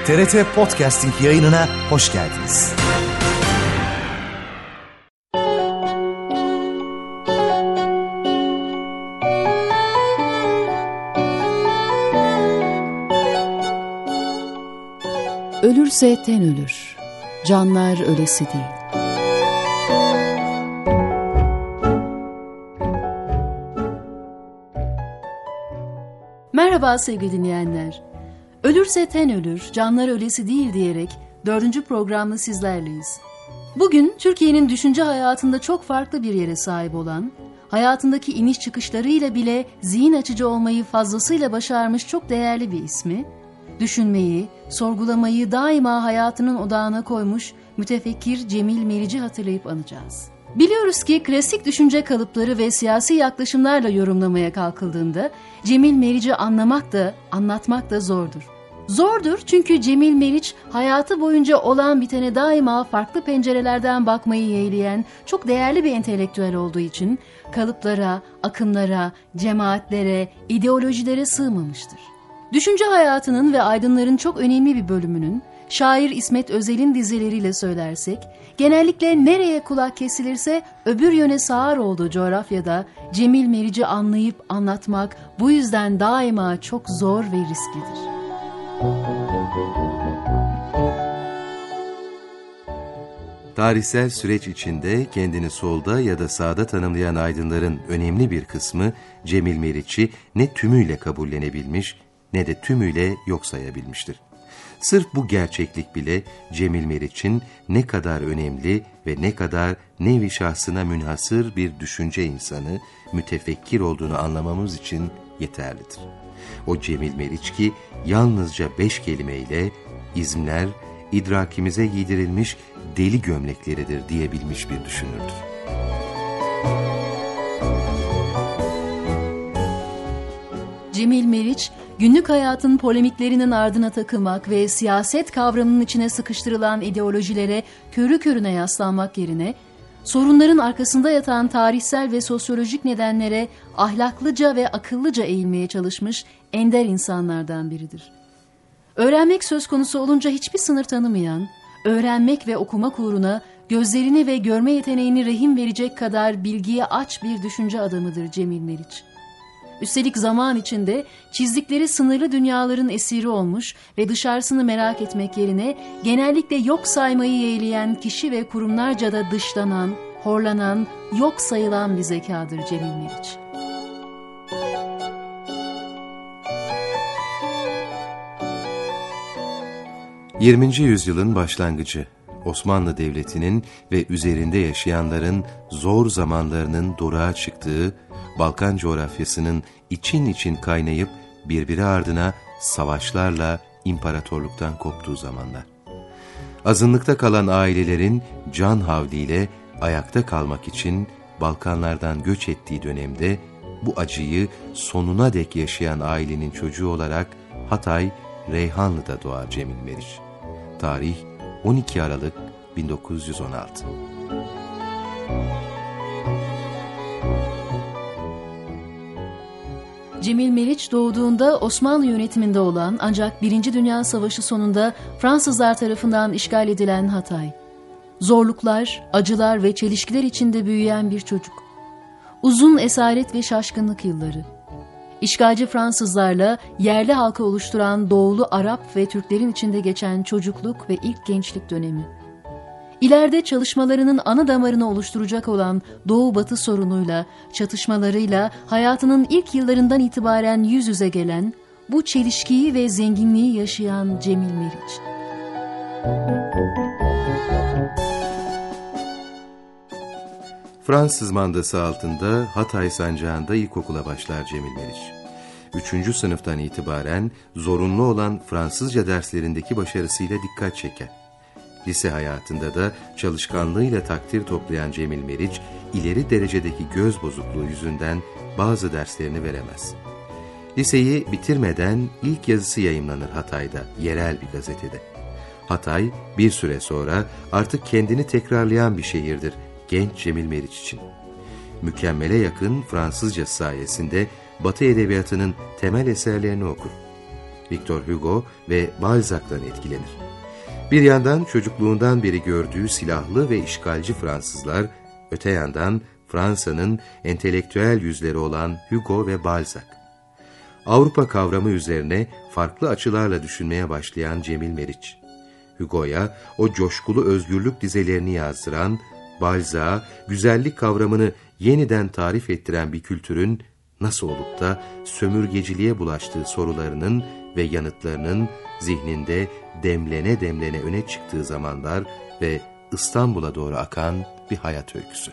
TRT Podcasting yayınına hoş geldiniz. Ölürse ten ölür, canlar ölesi değil. Merhaba sevgili dinleyenler. Ölürse ten ölür, canlar ölesi değil diyerek 4. programda sizlerleyiz. Bugün Türkiye'nin düşünce hayatında çok farklı bir yere sahip olan, hayatındaki iniş çıkışlarıyla bile zihin açıcı olmayı fazlasıyla başarmış çok değerli bir ismi, düşünmeyi, sorgulamayı daima hayatının odağına koymuş mütefekkir Cemil Meriç'i hatırlayıp anacağız. Biliyoruz ki klasik düşünce kalıpları ve siyasi yaklaşımlarla yorumlamaya kalkıldığında Cemil Meriç'i anlamak da anlatmak da zordur. Zordur çünkü Cemil Meriç hayatı boyunca olan bitene daima farklı pencerelerden bakmayı yeğleyen çok değerli bir entelektüel olduğu için kalıplara, akımlara, cemaatlere, ideolojilere sığmamıştır. Düşünce hayatının ve aydınların çok önemli bir bölümünün, şair İsmet Özel'in dizeleriyle söylersek, genellikle nereye kulak kesilirse öbür yöne sağır olduğu coğrafyada Cemil Meriç'i anlayıp anlatmak bu yüzden daima çok zor ve risklidir. Tarihsel süreç içinde kendini solda ya da sağda tanımlayan aydınların önemli bir kısmı Cemil Meriç'i ne tümüyle kabullenebilmiş ne de tümüyle yok sayabilmiştir. Sırf bu gerçeklik bile Cemil Meriç'in ne kadar önemli ve ne kadar nevi şahsına münhasır bir düşünce insanı, mütefekkir olduğunu anlamamız için yeterlidir. O Cemil Meriç ki yalnızca 5 kelimeyle izmler, idrakimize giydirilmiş deli gömlekleridir diyebilmiş bir düşünürdür. Cemil Meriç, günlük hayatın polemiklerinin ardına takılmak ve siyaset kavramının içine sıkıştırılan ideolojilere körü körüne yaslanmak yerine, sorunların arkasında yatan tarihsel ve sosyolojik nedenlere ahlaklıca ve akıllıca eğilmeye çalışmış ender insanlardan biridir. Öğrenmek söz konusu olunca hiçbir sınır tanımayan, öğrenmek ve okumak uğruna gözlerini ve görme yeteneğini rehin verecek kadar bilgiye aç bir düşünce adamıdır Cemil Meriç. Üstelik zaman içinde çizdikleri sınırlı dünyaların esiri olmuş ve dışarısını merak etmek yerine genellikle yok saymayı yeğleyen kişi ve kurumlarca da dışlanan, horlanan, yok sayılan bir zekadır Cemil Meriç. ...20. yüzyılın başlangıcı, Osmanlı Devleti'nin ve üzerinde yaşayanların zor zamanlarının doruğa çıktığı, Balkan coğrafyasının için için kaynayıp birbiri ardına savaşlarla imparatorluktan koptuğu zamanlar. Azınlıkta kalan ailelerin can havliyle ayakta kalmak için Balkanlardan göç ettiği dönemde bu acıyı sonuna dek yaşayan ailenin çocuğu olarak Hatay, Reyhanlı'da doğar Cemil Meriç. Tarih 12 Aralık 1916. Cemil Meriç doğduğunda Osmanlı yönetiminde olan ancak 1. Dünya Savaşı sonunda Fransızlar tarafından işgal edilen Hatay. Zorluklar, acılar ve çelişkiler içinde büyüyen bir çocuk. Uzun esaret ve şaşkınlık yılları. İşgalci Fransızlarla yerli halkı oluşturan Doğulu Arap ve Türklerin içinde geçen çocukluk ve ilk gençlik dönemi. İleride çalışmalarının ana damarını oluşturacak olan Doğu-Batı sorunuyla, çatışmalarıyla hayatının ilk yıllarından itibaren yüz yüze gelen, bu çelişkiyi ve zenginliği yaşayan Cemil Meriç. Fransız mandası altında Hatay sancağında ilkokula başlar Cemil Meriç. 3. sınıftan itibaren zorunlu olan Fransızca derslerindeki başarısıyla dikkat çeker. Lise hayatında da çalışkanlığıyla takdir toplayan Cemil Meriç, ileri derecedeki göz bozukluğu yüzünden bazı derslerini veremez. Liseyi bitirmeden ilk yazısı yayımlanır Hatay'da, yerel bir gazetede. Hatay, bir süre sonra artık kendini tekrarlayan bir şehirdir genç Cemil Meriç için. Mükemmele yakın Fransızca sayesinde Batı edebiyatının temel eserlerini okur. Victor Hugo ve Balzac'tan etkilenir. Bir yandan çocukluğundan beri gördüğü silahlı ve işgalci Fransızlar, öte yandan Fransa'nın entelektüel yüzleri olan Hugo ve Balzac. Avrupa kavramı üzerine farklı açılarla düşünmeye başlayan Cemil Meriç, Hugo'ya o coşkulu özgürlük dizelerini yazdıran, Balzac'a güzellik kavramını yeniden tarif ettiren bir kültürün nasıl olup da sömürgeciliğe bulaştığı sorularının ve yanıtlarının zihninde demlene demlene öne çıktığı zamanlar ve İstanbul'a doğru akan bir hayat öyküsü.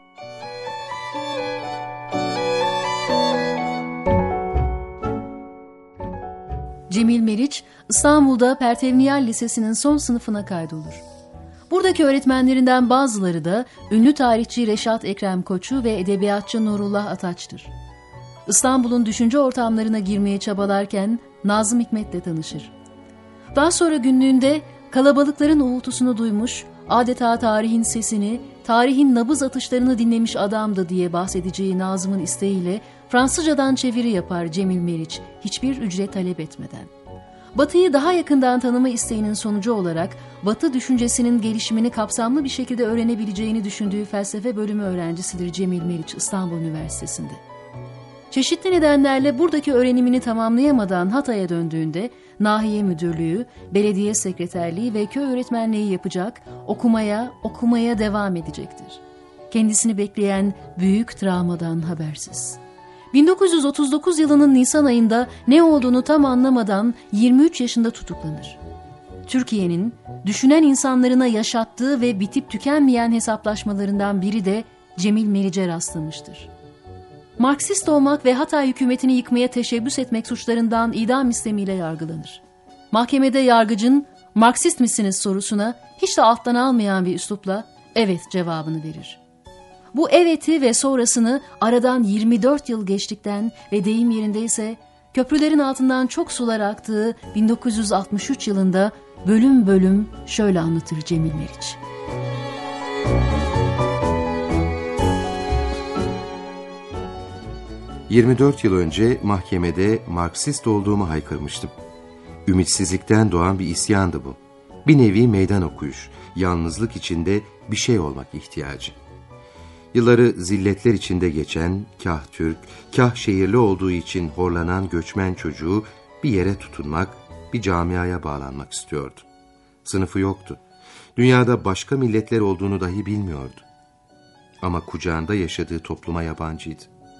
Cemil Meriç, İstanbul'da Pertevniyal Lisesi'nin son sınıfına kaydolur. Buradaki öğretmenlerinden bazıları da ünlü tarihçi Reşat Ekrem Koçu ve edebiyatçı Nurullah Ataç'tır. İstanbul'un düşünce ortamlarına girmeye çabalarken Nazım Hikmet'le tanışır. Daha sonra günlüğünde kalabalıkların uğultusunu duymuş, adeta tarihin sesini, tarihin nabız atışlarını dinlemiş adamdı diye bahsedeceği Nazım'ın isteğiyle Fransızcadan çeviri yapar Cemil Meriç, hiçbir ücret talep etmeden. Batı'yı daha yakından tanıma isteğinin sonucu olarak Batı düşüncesinin gelişimini kapsamlı bir şekilde öğrenebileceğini düşündüğü felsefe bölümü öğrencisidir Cemil Meriç İstanbul Üniversitesi'nde. Çeşitli nedenlerle buradaki öğrenimini tamamlayamadan Hatay'a döndüğünde nahiye müdürlüğü, belediye sekreterliği ve köy öğretmenliği yapacak, okumaya devam edecektir. Kendisini bekleyen büyük travmadan habersiz. 1939 yılının Nisan ayında ne olduğunu tam anlamadan 23 yaşında tutuklanır. Türkiye'nin düşünen insanlarına yaşattığı ve bitip tükenmeyen hesaplaşmalarından biri de Cemil Meriç'e rastlamıştır. Marksist olmak ve Hatay hükümetini yıkmaya teşebbüs etmek suçlarından idam istemiyle yargılanır. Mahkemede yargıcın "Marksist misiniz?" sorusuna hiç de alttan almayan bir üslupla "Evet" cevabını verir. Bu eveti ve sonrasını aradan 24 yıl geçtikten ve deyim yerindeyse köprülerin altından çok sular aktığı 1963 yılında bölüm bölüm şöyle anlatır Cemil Meriç. "24 yıl önce mahkemede Marksist olduğumu haykırmıştım. Ümitsizlikten doğan bir isyandı bu. Bir nevi meydan okuyuş, yalnızlık içinde bir şey olmak ihtiyacı. Yılları zilletler içinde geçen, kah Türk, kah şehirli olduğu için horlanan göçmen çocuğu bir yere tutunmak, bir camiaya bağlanmak istiyordu. Sınıfı yoktu. Dünyada başka milletler olduğunu dahi bilmiyordu. Ama kucağında yaşadığı topluma yabancıydı.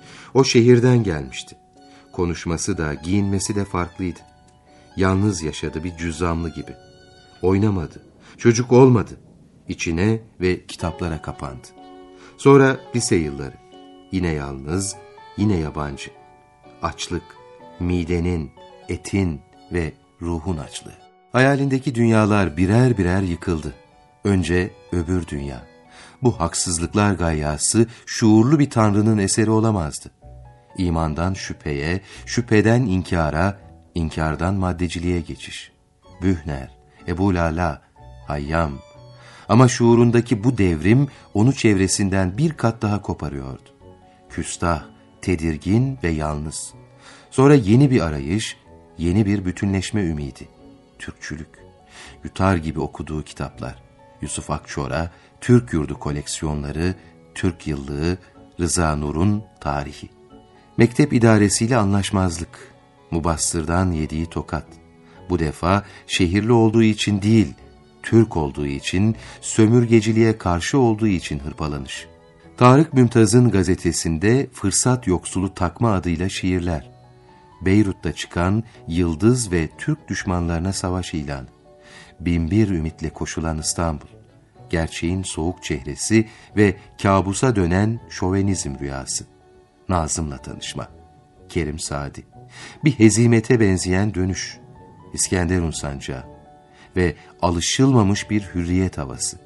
O şehirden gelmişti. Konuşması da, giyinmesi de farklıydı. Yalnız yaşadı bir cüzzamlı gibi. Oynamadı, çocuk olmadı. İçine ve kitaplara kapandı. Sonra lise yılları. Yine yalnız, yine yabancı. Açlık, midenin, etin ve ruhun açlığı. Hayalindeki dünyalar birer birer yıkıldı. Önce öbür dünya. Bu haksızlıklar gayyası şuurlu bir tanrının eseri olamazdı. İmandan şüpheye, şüpheden inkara, inkardan maddeciliğe geçiş. Bühner, Ebu Lala, Hayyam. Ama şuurundaki bu devrim onu çevresinden bir kat daha koparıyordu. Küstah, tedirgin ve yalnız. Sonra yeni bir arayış, yeni bir bütünleşme ümidi. Türkçülük. Yutar gibi okuduğu kitaplar. Yusuf Akçora, Türk Yurdu koleksiyonları, Türk Yıllığı, Rıza Nur'un tarihi. Mektep idaresiyle anlaşmazlık. Mubassır'dan yediği tokat. Bu defa şehirli olduğu için değil, Türk olduğu için, sömürgeciliğe karşı olduğu için hırpalanış. Tarık Mümtaz'ın gazetesinde fırsat yoksulu takma adıyla şiirler. Beyrut'ta çıkan Yıldız ve Türk düşmanlarına savaş ilanı. Binbir ümitle koşulan İstanbul. Gerçeğin soğuk çehresi ve kabusa dönen şovenizm rüyası. Nazım'la tanışma. Kerim Saadi. Bir hezimete benzeyen dönüş. İskenderun sancağı. Ve alışılmamış bir hürriyet havası.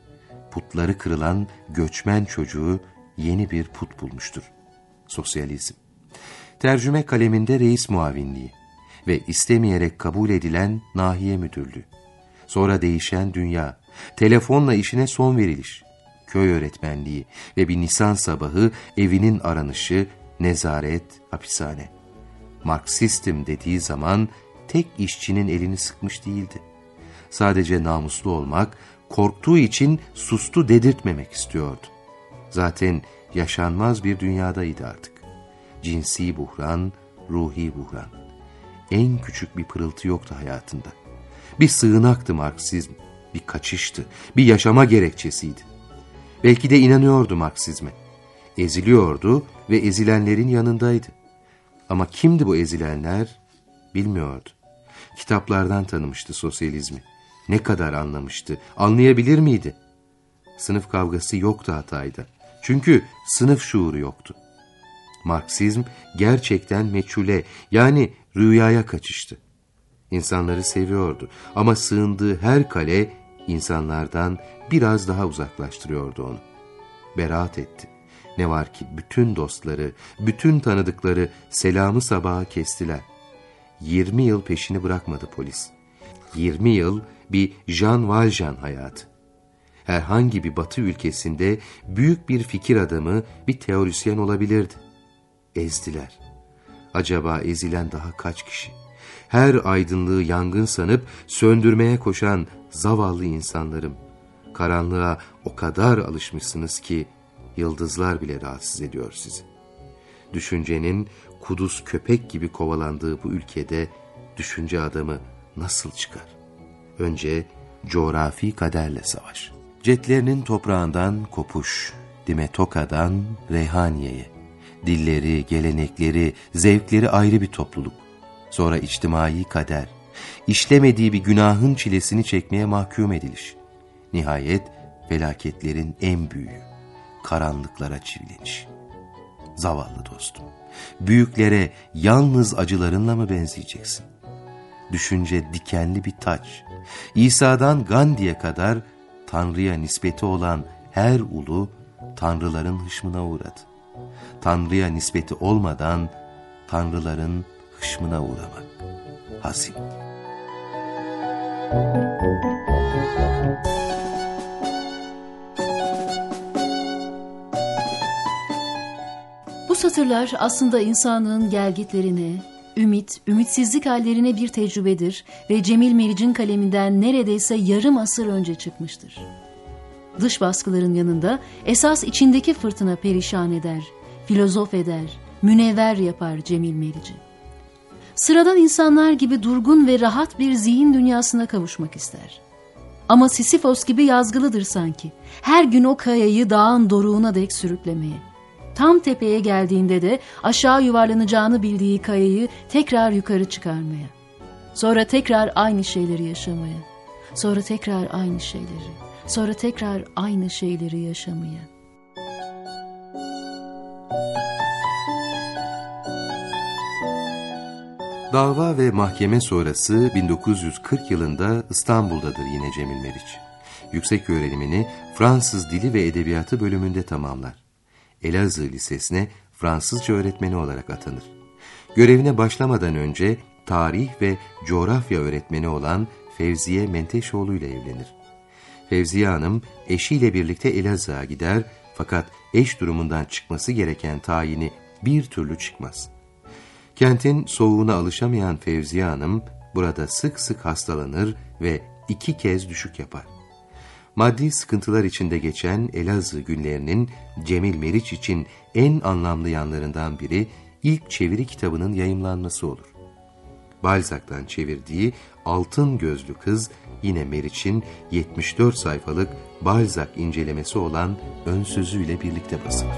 Putları kırılan göçmen çocuğu yeni bir put bulmuştur. Sosyalizm. Tercüme kaleminde reis muavinliği ve istemeyerek kabul edilen nahiye müdürlüğü. Sonra değişen dünya, telefonla işine son veriliş, köy öğretmenliği ve bir Nisan sabahı evinin aranışı, nezaret, hapishane. Marksistim dediği zaman tek işçinin elini sıkmış değildi. Sadece namuslu olmak, korktuğu için sustu dedirtmemek istiyordu. Zaten yaşanmaz bir dünyadaydı artık. Cinsi buhran, ruhi buhran. En küçük bir pırıltı yoktu hayatında. Bir sığınaktı Marksizm, bir kaçıştı, bir yaşama gerekçesiydi. Belki de inanıyordu Marksizme. Eziliyordu ve ezilenlerin yanındaydı. Ama kimdi bu ezilenler bilmiyordu. Kitaplardan tanımıştı sosyalizmi. Ne kadar anlamıştı, anlayabilir miydi? Sınıf kavgası yoktu Hatay'da. Çünkü sınıf şuuru yoktu. Marksizm gerçekten meçhule, yani rüyaya kaçıştı. İnsanları seviyordu ama sığındığı her kale insanlardan biraz daha uzaklaştırıyordu onu. Beraat etti. Ne var ki bütün dostları, bütün tanıdıkları selamı sabaha kestiler. 20 yıl peşini bırakmadı polis. 20 yıl bir Jean Valjean hayatı. Herhangi bir Batı ülkesinde büyük bir fikir adamı, bir teorisyen olabilirdi. Ezdiler. Acaba ezilen daha kaç kişi? Her aydınlığı yangın sanıp söndürmeye koşan zavallı insanlarım. Karanlığa o kadar alışmışsınız ki yıldızlar bile rahatsız ediyor sizi. Düşüncenin kuduz köpek gibi kovalandığı bu ülkede düşünce adamı nasıl çıkar? Önce coğrafi kaderle savaş. Cetlerinin toprağından kopuş, Dimetoka'dan Reyhaniye'ye. Dilleri, gelenekleri, zevkleri ayrı bir topluluk. Sonra içtimai kader. İşlemediği bir günahın çilesini çekmeye mahkum ediliş. Nihayet felaketlerin en büyüğü. Karanlıklara çivileniş. Zavallı dostum. Büyüklere yalnız acılarınla mı benzeyeceksin? Düşünce dikenli bir taç. İsa'dan Gandhi'ye kadar Tanrı'ya nispeti olan her ulu tanrıların hışmına uğradı. Tanrı'ya nispeti olmadan tanrıların hışmına uğramak. Hazin. Bu satırlar aslında insanlığın gelgitlerine, ümitsizlik hallerine bir tecrübedir ve Cemil Meriç'in kaleminden neredeyse yarım asır önce çıkmıştır. Dış baskıların yanında esas içindeki fırtına perişan eder, filozof eder, münevver yapar Cemil Meriç'i. Sıradan insanlar gibi durgun ve rahat bir zihin dünyasına kavuşmak ister. Ama Sisifos gibi yazgılıdır sanki. Her gün o kayayı dağın doruğuna dek sürüklemeye. Tam tepeye geldiğinde de aşağı yuvarlanacağını bildiği kayayı tekrar yukarı çıkarmaya. Sonra tekrar aynı şeyleri yaşamaya. Sonra tekrar aynı şeyleri. Sonra tekrar aynı şeyleri yaşamaya. Dava ve mahkeme sonrası 1940 yılında İstanbul'dadır yine Cemil Meriç. Yüksek öğrenimini Fransız Dili ve Edebiyatı bölümünde tamamlar. Elazığ Lisesi'ne Fransızca öğretmeni olarak atanır. Görevine başlamadan önce tarih ve coğrafya öğretmeni olan Fevziye Menteşoğlu ile evlenir. Fevziye Hanım eşiyle birlikte Elazığ'a gider fakat eş durumundan çıkması gereken tayini bir türlü çıkmaz. Kentin soğuğuna alışamayan Fevziye Hanım burada sık sık hastalanır ve 2 kez düşük yapar. Maddi sıkıntılar içinde geçen Elazığ günlerinin Cemil Meriç için en anlamlı yanlarından biri ilk çeviri kitabının yayımlanması olur. Balzac'tan çevirdiği Altın Gözlü Kız yine Meriç'in 74 sayfalık Balzac incelemesi olan ön sözüyle birlikte basılır.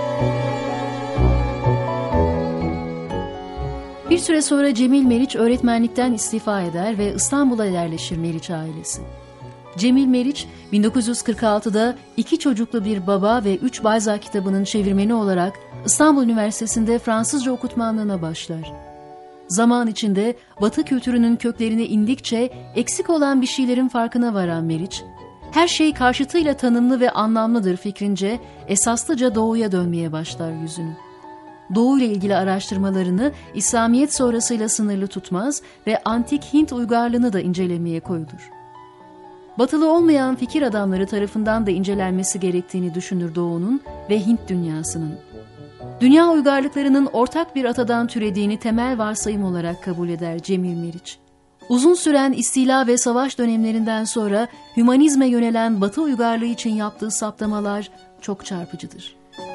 Bir süre sonra Cemil Meriç öğretmenlikten istifa eder ve İstanbul'a yerleşir Meriç ailesi. Cemil Meriç 1946'da 2 çocuklu bir baba ve 3 Balzac kitabının çevirmeni olarak İstanbul Üniversitesi'nde Fransızca okutmanlığına başlar. Zaman içinde Batı kültürünün köklerine indikçe eksik olan bir şeylerin farkına varan Meriç, her şey karşıtıyla tanımlı ve anlamlıdır fikrince esaslıca Doğu'ya dönmeye başlar yüzünü. Doğu ile ilgili araştırmalarını İslamiyet sonrasıyla sınırlı tutmaz ve antik Hint uygarlığını da incelemeye koyulur. Batılı olmayan fikir adamları tarafından da incelenmesi gerektiğini düşünür Doğu'nun ve Hint dünyasının. dünya uygarlıklarının ortak bir atadan türediğini temel varsayım olarak kabul eder Cemil Meriç. Uzun süren istila ve savaş dönemlerinden sonra hümanizme yönelen Batı uygarlığı için yaptığı saptamalar çok çarpıcıdır.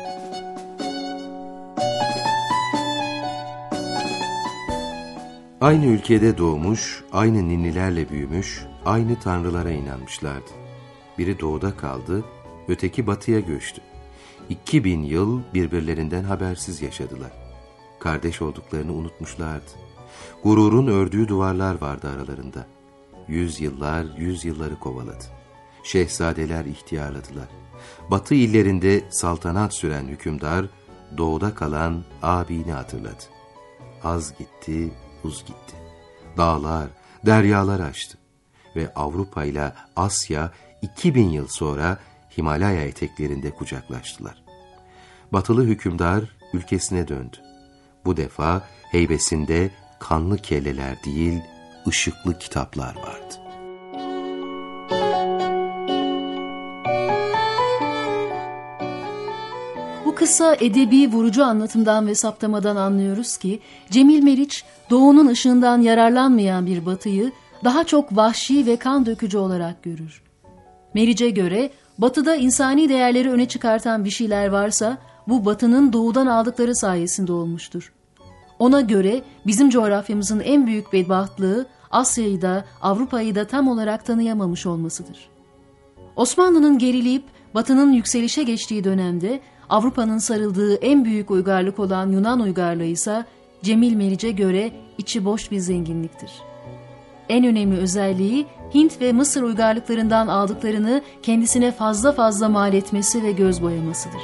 Aynı ülkede doğmuş, aynı ninnilerle büyümüş, aynı tanrılara inanmışlardı. Biri doğuda kaldı, öteki batıya göçtü. 2000 yıl birbirlerinden habersiz yaşadılar. Kardeş olduklarını unutmuşlardı. Gururun ördüğü duvarlar vardı aralarında. 100 yıllar 100 yılları kovaladı. Şehzadeler ihtiyarladılar. Batı illerinde saltanat süren hükümdar, doğuda kalan abini hatırladı. Az gitti, uz gitti. Dağlar, deryalar aştı. Ve Avrupa ile Asya 2000 yıl sonra Himalaya eteklerinde kucaklaştılar. Batılı hükümdar ülkesine döndü. Bu defa heybesinde kanlı kelleler değil, ışıklı kitaplar vardı. Bu kısa edebi vurucu anlatımdan ve saptamadan anlıyoruz ki Cemil Meriç doğunun ışığından yararlanmayan bir batıyı daha çok vahşi ve kan dökücü olarak görür. Meriç'e göre batıda insani değerleri öne çıkartan bir şeyler varsa bu batının doğudan aldıkları sayesinde olmuştur. Ona göre bizim coğrafyamızın en büyük bedbahtlığı Asya'yı da Avrupa'yı da tam olarak tanıyamamış olmasıdır. Osmanlı'nın gerileyip batının yükselişe geçtiği dönemde Avrupa'nın sarıldığı en büyük uygarlık olan Yunan uygarlığı ise Cemil Meriç'e göre içi boş bir zenginliktir. En önemli özelliği Hint ve Mısır uygarlıklarından aldıklarını kendisine fazla mal etmesi ve göz boyamasıdır.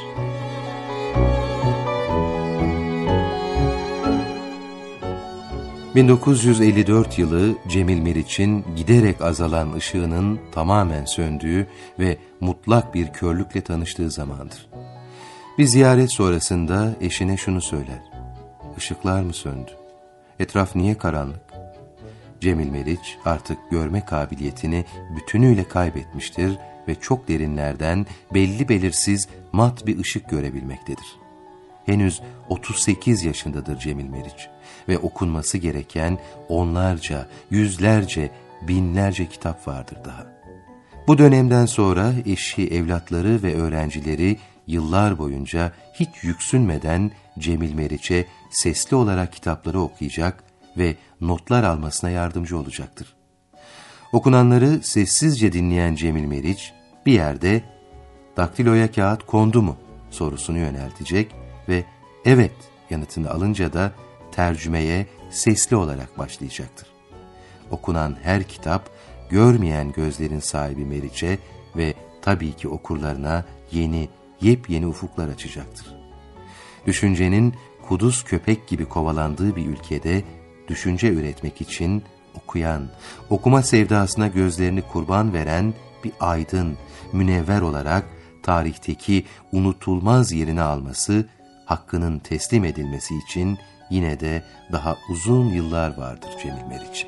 ...1954 yılı Cemil Meriç'in giderek azalan ışığının tamamen söndüğü ve mutlak bir körlükle tanıştığı zamandır. Bir ziyaret sonrasında eşine şunu söyler: "Işıklar mı söndü? Etraf niye karanlık?" Cemil Meriç artık görme kabiliyetini bütünüyle kaybetmiştir ve çok derinlerden belli belirsiz mat bir ışık görebilmektedir. Henüz 38 yaşındadır Cemil Meriç ve okunması gereken onlarca, yüzlerce, binlerce kitap vardır daha. Bu dönemden sonra eşi, evlatları ve öğrencileri yıllar boyunca hiç yüksünmeden Cemil Meriç'e sesli olarak kitapları okuyacak ve notlar almasına yardımcı olacaktır. Okunanları sessizce dinleyen Cemil Meriç bir yerde "Daktiloya kağıt kondu mu?" sorusunu yöneltecek ve "Evet" yanıtını alınca da tercümeye sesli olarak başlayacaktır. Okunan her kitap görmeyen gözlerin sahibi Meriç'e ve tabii ki okurlarına yepyeni ufuklar açacaktır. Düşüncenin kuduz köpek gibi kovalandığı bir ülkede düşünce üretmek için okuyan, okuma sevdasına gözlerini kurban veren bir aydın, münevver olarak tarihteki unutulmaz yerini alması, hakkının teslim edilmesi için yine de daha uzun yıllar vardır Cemil Meriç'e.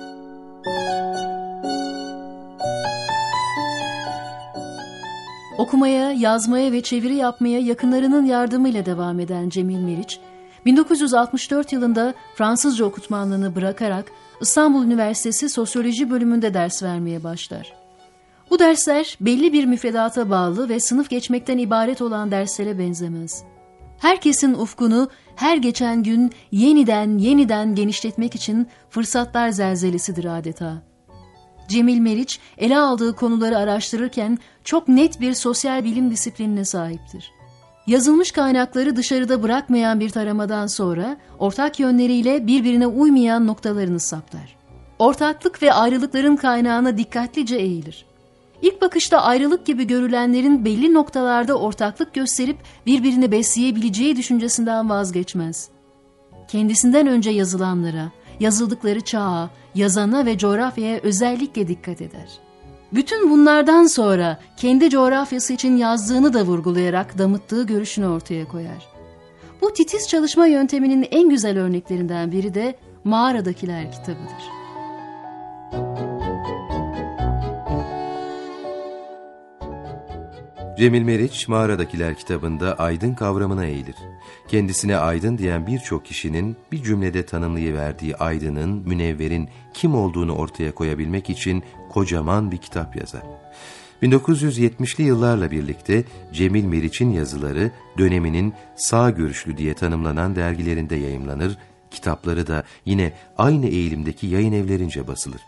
Okumaya, yazmaya ve çeviri yapmaya yakınlarının yardımıyla devam eden Cemil Meriç, 1964 yılında Fransızca okutmanlığını bırakarak İstanbul Üniversitesi Sosyoloji bölümünde ders vermeye başlar. Bu dersler belli bir müfredata bağlı ve sınıf geçmekten ibaret olan derslere benzemez. Herkesin ufkunu her geçen gün yeniden genişletmek için fırsatlar zelzelesidir adeta. Cemil Meriç ele aldığı konuları araştırırken çok net bir sosyal bilim disiplinine sahiptir. Yazılmış kaynakları dışarıda bırakmayan bir taramadan sonra ortak yönleriyle birbirine uymayan noktalarını saptar. Ortaklık ve ayrılıkların kaynağına dikkatlice eğilir. İlk bakışta ayrılık gibi görülenlerin belli noktalarda ortaklık gösterip birbirini besleyebileceği düşüncesinden vazgeçmez. Kendisinden önce yazılanlara, yazıldıkları çağa, yazana ve coğrafyaya özellikle dikkat eder. Bütün bunlardan sonra kendi coğrafyası için yazdığını da vurgulayarak damıttığı görüşünü ortaya koyar. Bu titiz çalışma yönteminin en güzel örneklerinden biri de Mağaradakiler kitabıdır. Cemil Meriç, Mağaradakiler kitabında aydın kavramına eğilir. Kendisine aydın diyen birçok kişinin bir cümlede tanımlayıverdiği aydının, münevverin kim olduğunu ortaya koyabilmek için kocaman bir kitap yazar. 1970'li yıllarla birlikte Cemil Meriç'in yazıları döneminin sağ görüşlü diye tanımlanan dergilerinde yayımlanır, kitapları da yine aynı eğilimdeki yayın evlerince basılır.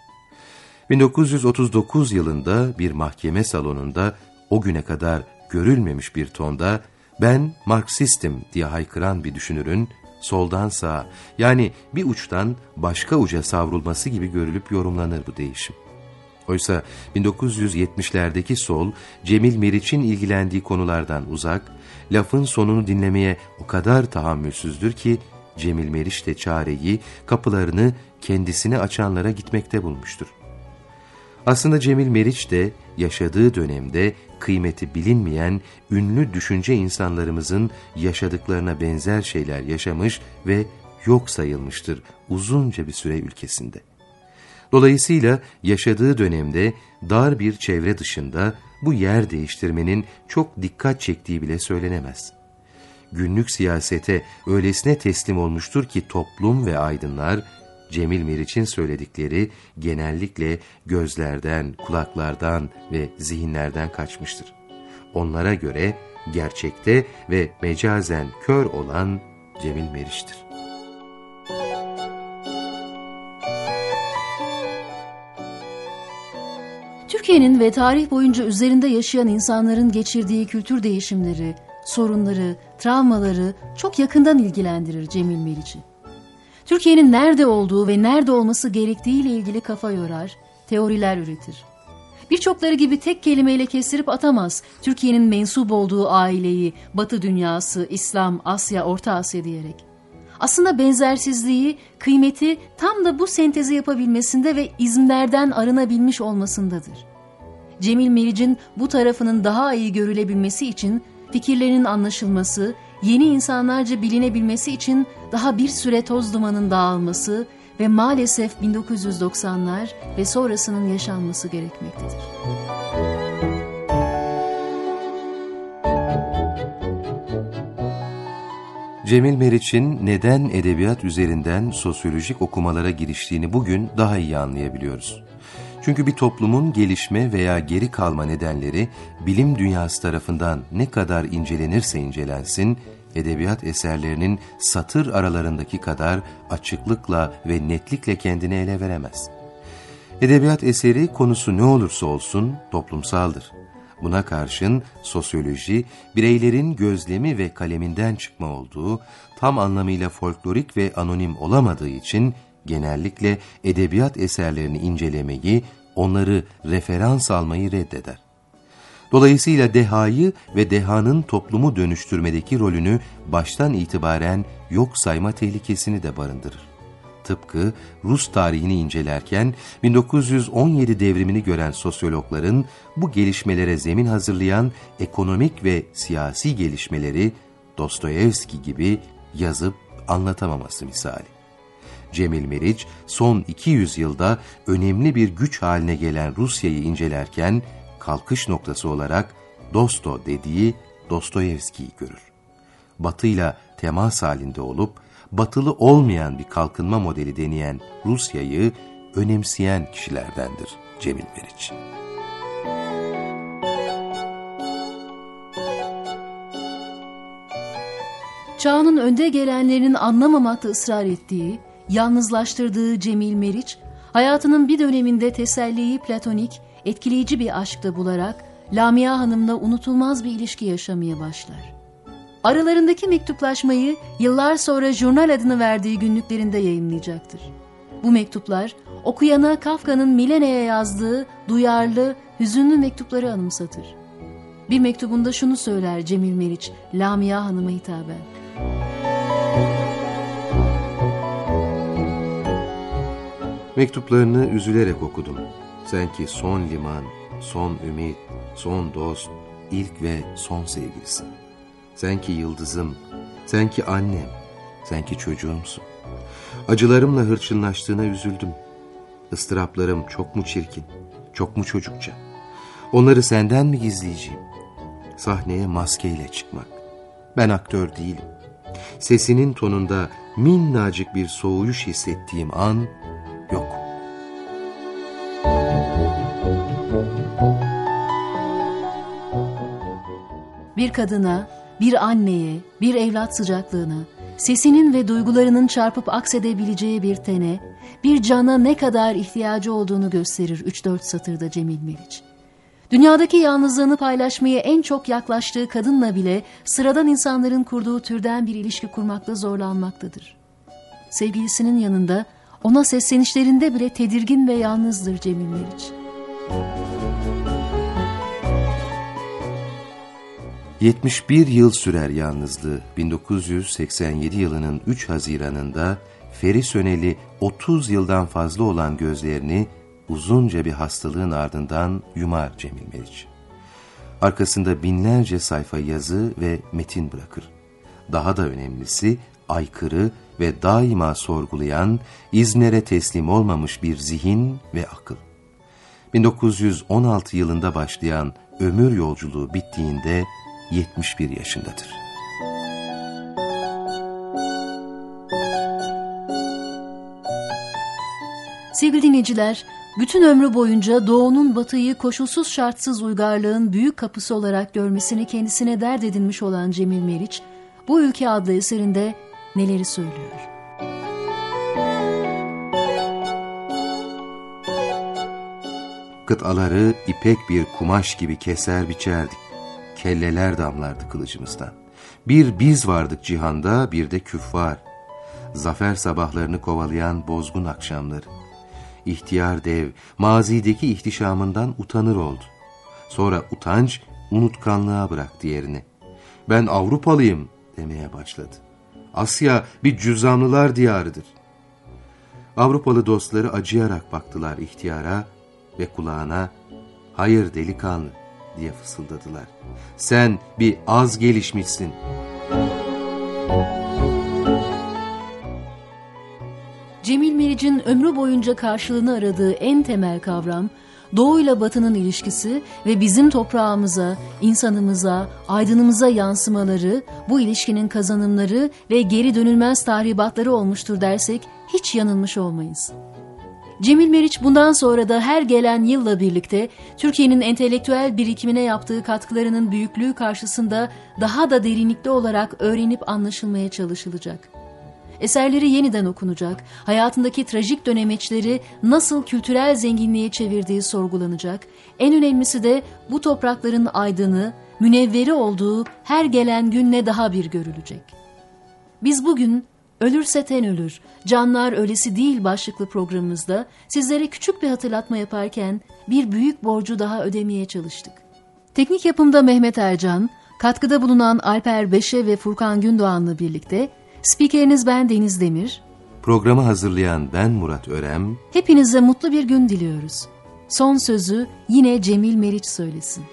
1939 yılında bir mahkeme salonunda o güne kadar görülmemiş bir tonda "Ben Marksistim" diye haykıran bir düşünürün soldan sağa, yani bir uçtan başka uca savrulması gibi görülüp yorumlanır bu değişim. Oysa 1970'lerdeki sol, Cemil Meriç'in ilgilendiği konulardan uzak, lafın sonunu dinlemeye o kadar tahammülsüzdür ki, Cemil Meriç de çareyi, kapılarını kendisine açanlara gitmekte bulmuştur. Aslında Cemil Meriç de yaşadığı dönemde kıymeti bilinmeyen ünlü düşünce insanlarımızın yaşadıklarına benzer şeyler yaşamış ve yok sayılmıştır uzunca bir süre ülkesinde. Dolayısıyla yaşadığı dönemde dar bir çevre dışında bu yer değiştirmenin çok dikkat çektiği bile söylenemez. Günlük siyasete öylesine teslim olmuştur ki toplum ve aydınlar, Cemil Meriç'in söyledikleri genellikle gözlerden, kulaklardan ve zihinlerden kaçmıştır. Onlara göre gerçekte ve mecazen kör olan Cemil Meriç'tir. Türkiye'nin ve tarih boyunca üzerinde yaşayan insanların geçirdiği kültür değişimleri, sorunları, travmaları çok yakından ilgilendirir Cemil Meriç'i. Türkiye'nin nerede olduğu ve nerede olması gerektiğiyle ilgili kafa yorar, teoriler üretir. Birçokları gibi tek kelimeyle kestirip atamaz Türkiye'nin mensup olduğu aileyi, Batı dünyası, İslam, Asya, Orta Asya diyerek. Aslında benzersizliği, kıymeti tam da bu sentezi yapabilmesinde ve izimlerden arınabilmiş olmasındadır. Cemil Meriç'in bu tarafının daha iyi görülebilmesi için, fikirlerinin anlaşılması, yeni insanlarca bilinebilmesi için daha bir süre toz dumanın dağılması ve maalesef 1990'lar ve sonrasının yaşanması gerekmektedir. Cemil Meriç'in neden edebiyat üzerinden sosyolojik okumalara giriştiğini bugün daha iyi anlayabiliyoruz. Çünkü bir toplumun gelişme veya geri kalma nedenleri bilim dünyası tarafından ne kadar incelenirse incelensin, edebiyat eserlerinin satır aralarındaki kadar açıklıkla ve netlikle kendini ele veremez. Edebiyat eseri konusu ne olursa olsun toplumsaldır. Buna karşın sosyoloji, bireylerin gözlemi ve kaleminden çıkma olduğu, tam anlamıyla folklorik ve anonim olamadığı için genellikle edebiyat eserlerini incelemeyi, onları referans almayı reddeder. Dolayısıyla dehayı ve dehanın toplumu dönüştürmedeki rolünü baştan itibaren yok sayma tehlikesini de barındırır. Tıpkı Rus tarihini incelerken 1917 devrimini gören sosyologların bu gelişmelere zemin hazırlayan ekonomik ve siyasi gelişmeleri Dostoyevski gibi yazıp anlatamaması misali. Cemil Meriç son 200 yılda önemli bir güç haline gelen Rusya'yı incelerken kalkış noktası olarak Dosto dediği Dostoyevski'yi görür. Batı'yla temas halinde olup batılı olmayan bir kalkınma modeli deneyen Rusya'yı önemseyen kişilerdendir Cemil Meriç. Çağının önde gelenlerinin anlamamakta ısrar ettiği, yalnızlaştırdığı Cemil Meriç, hayatının bir döneminde teselliyi platonik, etkileyici bir aşkta bularak Lamia Hanım'la unutulmaz bir ilişki yaşamaya başlar. Aralarındaki mektuplaşmayı yıllar sonra jurnal adını verdiği günlüklerinde yayımlayacaktır. Bu mektuplar okuyana Kafka'nın Milene'ye yazdığı duyarlı, hüzünlü mektupları anımsatır. Bir mektubunda şunu söyler Cemil Meriç, Lamia Hanım'a hitaben. Mektuplarını üzülerek okudum. Sen ki son liman, son ümit, son dost, ilk ve son sevgilisin. Sen ki yıldızım, sen ki annem, sen ki çocuğumsun. Acılarımla hırçınlaştığına üzüldüm. Istıraplarım çok mu çirkin, çok mu çocukça? Onları senden mi gizleyeceğim? sahneye maskeyle çıkmak. Ben aktör değilim. Sesinin tonunda minnacık bir soğuyuş hissettiğim an yok. Bir kadına, bir anneye, bir evlat sıcaklığına, sesinin ve duygularının çarpıp aksedebileceği bir tene, bir cana ne kadar ihtiyacı olduğunu gösterir 3-4 satırda Cemil Meriç. Dünyadaki yalnızlığını paylaşmaya en çok yaklaştığı kadınla bile sıradan insanların kurduğu türden bir ilişki kurmakta zorlanmaktadır. Sevgilisinin yanında ona seslenişlerinde bile tedirgin ve yalnızdır Cemil Meriç. ...71 yıl sürer yalnızlığı. 1987 yılının 3 Haziran'ında Feri Söneli 30 yıldan fazla olan gözlerini uzunca bir hastalığın ardından yumar Cemil Meriç. Arkasında binlerce sayfa yazı ve metin bırakır. Daha da önemlisi aykırı ve daima sorgulayan, izlere teslim olmamış bir zihin ve akıl. 1916 yılında başlayan ömür yolculuğu bittiğinde 71 yaşındadır. Sevgili dinleyiciler, bütün ömrü boyunca doğunun batıyı koşulsuz şartsız uygarlığın büyük kapısı olarak görmesini kendisine dert edinmiş olan Cemil Meriç, bu ülke adlı eserinde neleri söylüyor? Kıtaları ipek bir kumaş gibi keser biçerdik. Kelleler damlardı kılıcımızdan. Bir biz vardık cihanda, bir de küffar. Zafer sabahlarını kovalayan bozgun akşamları. İhtiyar dev mazideki ihtişamından utanır oldu. Sonra utanç unutkanlığa bıraktı yerini. Ben Avrupalıyım demeye başladı. Asya bir cüzzamlılar diyarıdır. Avrupalı dostları acıyarak baktılar ihtiyara ve kulağına hayır delikanlı diye fısıldadılar. Sen bir az gelişmişsin. Cemil Meriç'in ömrü boyunca karşılığını aradığı en temel kavram, Doğu ile Batı'nın ilişkisi ve bizim toprağımıza, insanımıza, aydınımıza yansımaları, bu ilişkinin kazanımları ve geri dönülmez tahribatları olmuştur dersek hiç yanılmış olmayız. Cemil Meriç bundan sonra da her gelen yılla birlikte Türkiye'nin entelektüel birikimine yaptığı katkılarının büyüklüğü karşısında daha da derinlikli olarak öğrenip anlaşılmaya çalışılacak. Eserleri yeniden okunacak, hayatındaki trajik dönemeçleri nasıl kültürel zenginliğe çevirdiği sorgulanacak, en önemlisi de bu toprakların aydını, münevveri olduğu her gelen günle daha bir görülecek. Biz bugün Ölürse ten ölür, canlar ölesi değil başlıklı programımızda sizlere küçük bir hatırlatma yaparken bir büyük borcu daha ödemeye çalıştık. Teknik yapımda Mehmet Ercan, katkıda bulunan Alper Beşe ve Furkan Gündoğan'la birlikte spikeriniz ben Deniz Demir. Programı hazırlayan ben Murat Örem. Hepinize mutlu bir gün diliyoruz. Son sözü yine Cemil Meriç söylesin.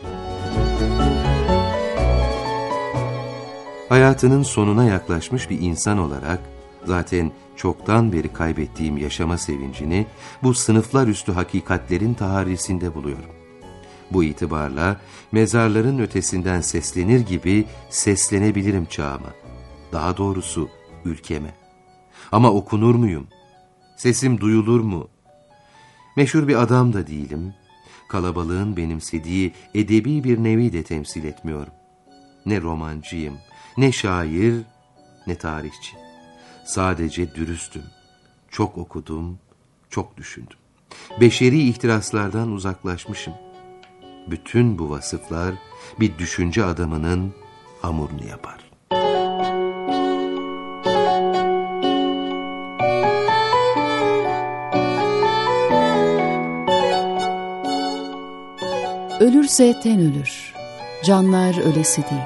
Hayatının sonuna yaklaşmış bir insan olarak zaten çoktan beri kaybettiğim yaşama sevincini bu sınıflar üstü hakikatlerin taharrisinde buluyorum. Bu itibarla mezarların ötesinden seslenir gibi seslenebilirim çağıma. Daha doğrusu ülkeme. Ama okunur muyum? Sesim duyulur mu? Meşhur bir adam da değilim. Kalabalığın benimsediği edebi bir nevi de temsil etmiyorum. Ne romancıyım, ne şair, ne tarihçi. Sadece dürüstüm. Çok okudum, çok düşündüm. Beşeri ihtiraslardan uzaklaşmışım. Bütün bu vasıflar bir düşünce adamının hamurunu yapar. Ölürse ten ölür, canlar ölesi değil.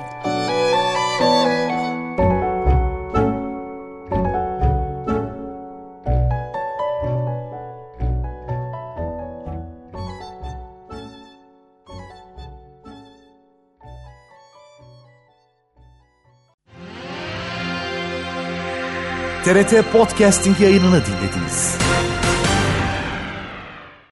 TRT Podcasting yayınını dinlediniz.